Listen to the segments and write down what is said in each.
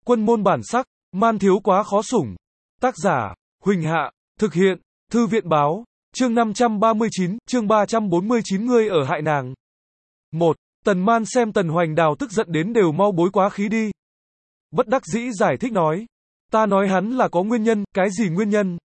Quân môn bản sắc, man thiếu quá khó sủng. Tác giả, Huỳnh Hạ, thực hiện, Thư viện báo, chương 539, chương 349 ngươi ở hại nàng. 1. Tần Man xem Tần Hoành Đào tức giận đến đều mau bối quá khí đi. Bất đắc dĩ giải thích nói. Ta nói hắn là có nguyên nhân, cái gì nguyên nhân?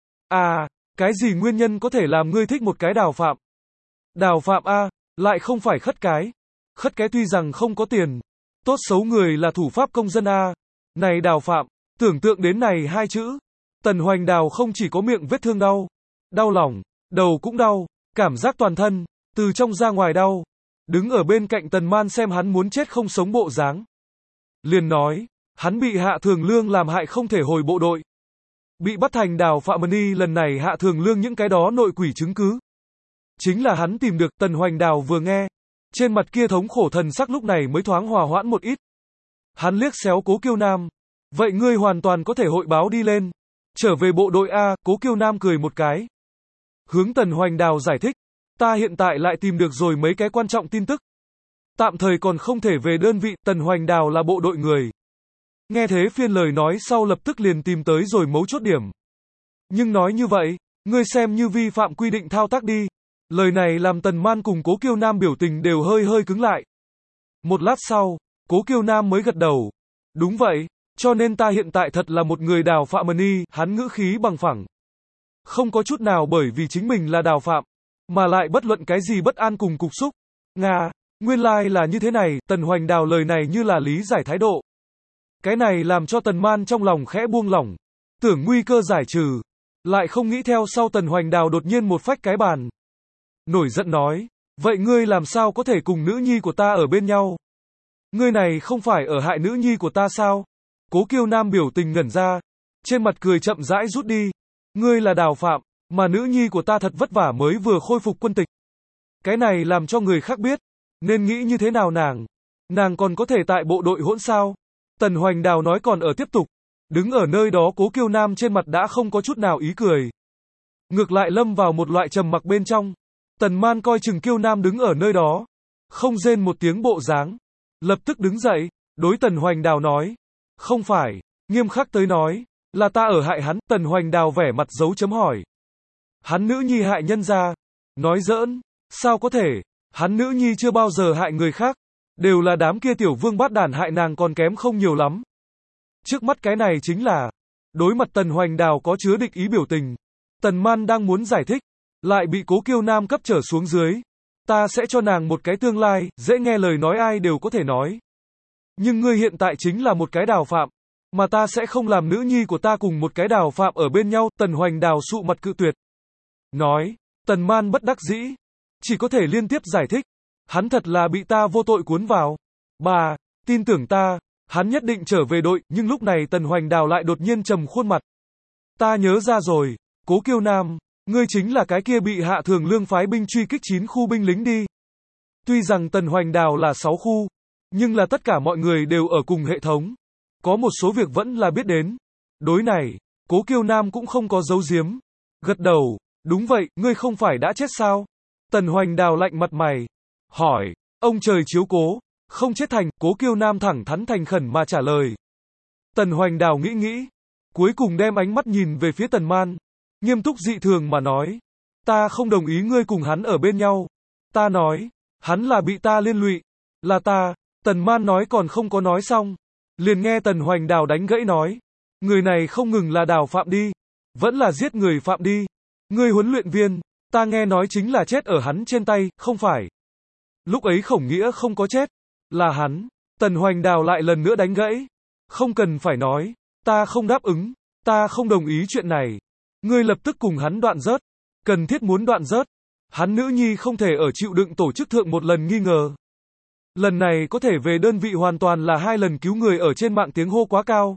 À, cái gì nguyên nhân có thể làm ngươi thích một cái Đào Phạm? Đào Phạm a, lại không phải Khất Cái. Khất Cái tuy rằng không có tiền, tốt xấu người là thủ pháp công dân a. Này Đào Phạm, tưởng tượng đến này hai chữ. Tần Hoành Đào không chỉ có miệng vết thương đau, đau lòng, đầu cũng đau, cảm giác toàn thân, từ trong ra ngoài đau. Đứng ở bên cạnh Tần Man xem hắn muốn chết không sống bộ dáng. Liền nói, hắn bị Hạ Thường Lương làm hại không thể hồi bộ đội. Bị bắt thành Đào Phạm Mani lần này Hạ Thường Lương những cái đó nội quỷ chứng cứ. Chính là hắn tìm được. Tần Hoành Đào vừa nghe, trên mặt kia thống khổ thần sắc lúc này mới thoáng hòa hoãn một ít. Hắn liếc xéo Cố Kiêu Nam. Vậy ngươi hoàn toàn có thể hội báo đi lên. Trở về bộ đội A. Cố Kiêu Nam cười một cái. Hướng Tần Hoành Đào giải thích. Ta hiện tại lại tìm được rồi mấy cái quan trọng tin tức. Tạm thời còn không thể về đơn vị. Tần Hoành Đào là bộ đội người. Nghe thế phiên lời nói sau lập tức liền tìm tới rồi mấu chốt điểm. Nhưng nói như vậy, ngươi xem như vi phạm quy định thao tác đi. Lời này làm Tần Man cùng Cố Kiêu Nam biểu tình đều hơi cứng lại. Một lát sau, Cố Kiêu Nam mới gật đầu. Đúng vậy, cho nên ta hiện tại thật là một người Đào Phạm Mani. Hắn ngữ khí bằng phẳng. Không có chút nào bởi vì chính mình là Đào Phạm, mà lại bất luận cái gì bất an cùng cục xúc. Nga, nguyên lai là như thế này. Tần Hoành Đào lời này như là lý giải thái độ. Cái này làm cho Tần Man trong lòng khẽ buông lỏng, tưởng nguy cơ giải trừ, lại không nghĩ theo sau Tần Hoành Đào đột nhiên một phách cái bàn. Nổi giận nói, vậy ngươi làm sao có thể cùng nữ nhi của ta ở bên nhau? Ngươi này không phải ở hại nữ nhi của ta sao? Cố Kiêu Nam biểu tình ngẩn ra, trên mặt cười chậm rãi rút đi. Ngươi là Đào Phạm, mà nữ nhi của ta thật vất vả mới vừa khôi phục quân tịch. Cái này làm cho người khác biết, nên nghĩ như thế nào nàng còn có thể tại bộ đội hỗn sao? Tần Hoành Đào nói còn ở tiếp tục. Đứng ở nơi đó Cố Kiêu Nam trên mặt đã không có chút nào ý cười. Ngược lại lâm vào một loại trầm mặc bên trong. Tần Man coi chừng Kiêu Nam đứng ở nơi đó, không rên một tiếng bộ dáng. Lập tức đứng dậy, đối Tần Hoành Đào nói. Không phải, nghiêm khắc tới nói, là ta ở hại hắn. Tần Hoành Đào vẻ mặt dấu chấm hỏi. Hắn nữ nhi hại nhân gia. Nói giỡn, sao có thể, hắn nữ nhi chưa bao giờ hại người khác. Đều là đám kia tiểu vương bát đản hại nàng còn kém không nhiều lắm. Trước mắt cái này chính là, đối mặt Tần Hoành Đào có chứa địch ý biểu tình. Tần Man đang muốn giải thích, lại bị Cố Kiêu Nam cấp trở xuống dưới. Ta sẽ cho nàng một cái tương lai, dễ nghe lời nói ai đều có thể nói. Nhưng ngươi hiện tại chính là một cái Đào Phạm, mà ta sẽ không làm nữ nhi của ta cùng một cái Đào Phạm ở bên nhau. Tần Hoành Đào sụ mặt cự tuyệt. Nói, Tần Man bất đắc dĩ, chỉ có thể liên tiếp giải thích. Hắn thật là bị ta vô tội cuốn vào. Bà, tin tưởng ta, hắn nhất định trở về đội. Nhưng lúc này Tần Hoành Đào lại đột nhiên trầm khuôn mặt. Ta nhớ ra rồi, Cố Kiêu Nam, ngươi chính là cái kia bị Hạ Thường Lương phái binh truy kích 9 khu binh lính đi. Tuy rằng Tần Hoành Đào là 6 khu, nhưng là tất cả mọi người đều ở cùng hệ thống. Có một số việc vẫn là biết đến. Đối này, Cố Kiêu Nam cũng không có giấu giếm. Gật đầu, đúng vậy, ngươi không phải đã chết sao? Tần Hoành Đào lạnh mặt mày. Hỏi, ông trời chiếu cố, không chết thành. Cố Kiêu Nam thẳng thắn thành khẩn mà trả lời. Tần Hoành Đào nghĩ, cuối cùng đem ánh mắt nhìn về phía Tần Man, nghiêm túc dị thường mà nói, ta không đồng ý ngươi cùng hắn ở bên nhau. Ta nói, hắn là bị ta liên lụy, là ta. Tần Man nói còn không có nói xong, liền nghe Tần Hoành Đào đánh gãy nói, người này không ngừng là Đào Phạm đi, vẫn là giết người phạm đi. Ngươi huấn luyện viên, ta nghe nói chính là chết ở hắn trên tay, không phải? Lúc ấy Khổng Nghĩa không có chết, là hắn. Tần Hoành Đào lại lần nữa đánh gãy. Không cần phải nói, ta không đáp ứng, ta không đồng ý chuyện này. Ngươi lập tức cùng hắn đoạn rớt, cần thiết muốn đoạn rớt. Hắn nữ nhi không thể ở chịu đựng tổ chức thượng một lần nghi ngờ. Lần này có thể về đơn vị hoàn toàn là 2 lần cứu người ở trên mạng tiếng hô quá cao.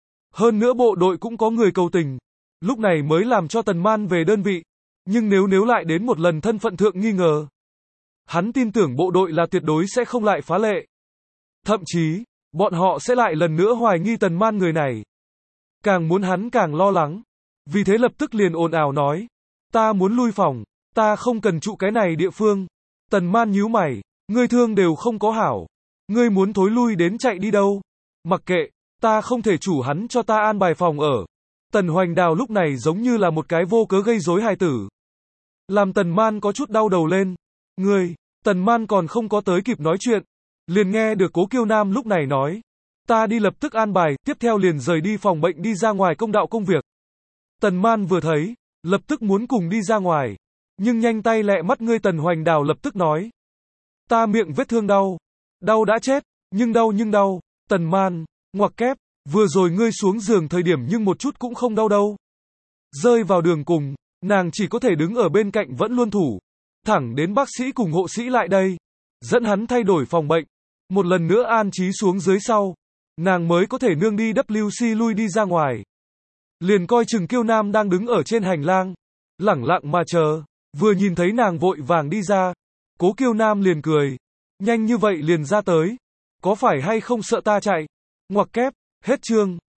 Hơn nữa bộ đội cũng có người cầu tình. Lúc này mới làm cho Tần Man về đơn vị. Nhưng nếu lại đến một lần thân phận thượng nghi ngờ, hắn tin tưởng bộ đội là tuyệt đối sẽ không lại phá lệ. Thậm chí, bọn họ sẽ lại lần nữa hoài nghi Tần Man người này. Càng muốn hắn càng lo lắng. Vì thế lập tức liền ồn ào nói. Ta muốn lui phòng, ta không cần trụ cái này địa phương. Tần Man nhíu mày, ngươi thương đều không có hảo. Ngươi muốn thối lui đến chạy đi đâu? Mặc kệ, Ta không thể chủ hắn cho ta an bài phòng ở. Tần Hoành Đào lúc này giống như là một cái vô cớ gây rối hài tử. Làm Tần Man có chút đau đầu lên. Ngươi, Tần Man còn không có tới kịp nói chuyện. Liền nghe được Cố Kiêu Nam lúc này nói. Ta đi lập tức an bài, tiếp theo liền rời đi phòng bệnh đi ra ngoài công đạo công việc. Tần Man vừa thấy, lập tức muốn cùng đi ra ngoài. Nhưng nhanh tay lẹ mắt ngươi Tần Hoành Đào lập tức nói. Ta miệng vết thương đau. Đau đã chết, nhưng đau. Tần Man, ngoặc kép, vừa rồi ngươi xuống giường thời điểm nhưng một chút cũng không đau đâu. Rơi vào đường cùng, nàng chỉ có thể đứng ở bên cạnh vẫn luôn thủ. Thẳng đến bác sĩ cùng hộ sĩ lại đây. Dẫn hắn thay đổi phòng bệnh. Một lần nữa an trí xuống dưới sau. Nàng mới có thể nương đi WC lui đi ra ngoài. Liền coi chừng Kiêu Nam đang đứng ở trên hành lang. Lẳng lặng mà chờ. Vừa nhìn thấy nàng vội vàng đi ra. Cố Kiêu Nam liền cười. Nhanh như vậy liền ra tới. Có phải hay không sợ ta chạy? Ngoặc kép, hết chương.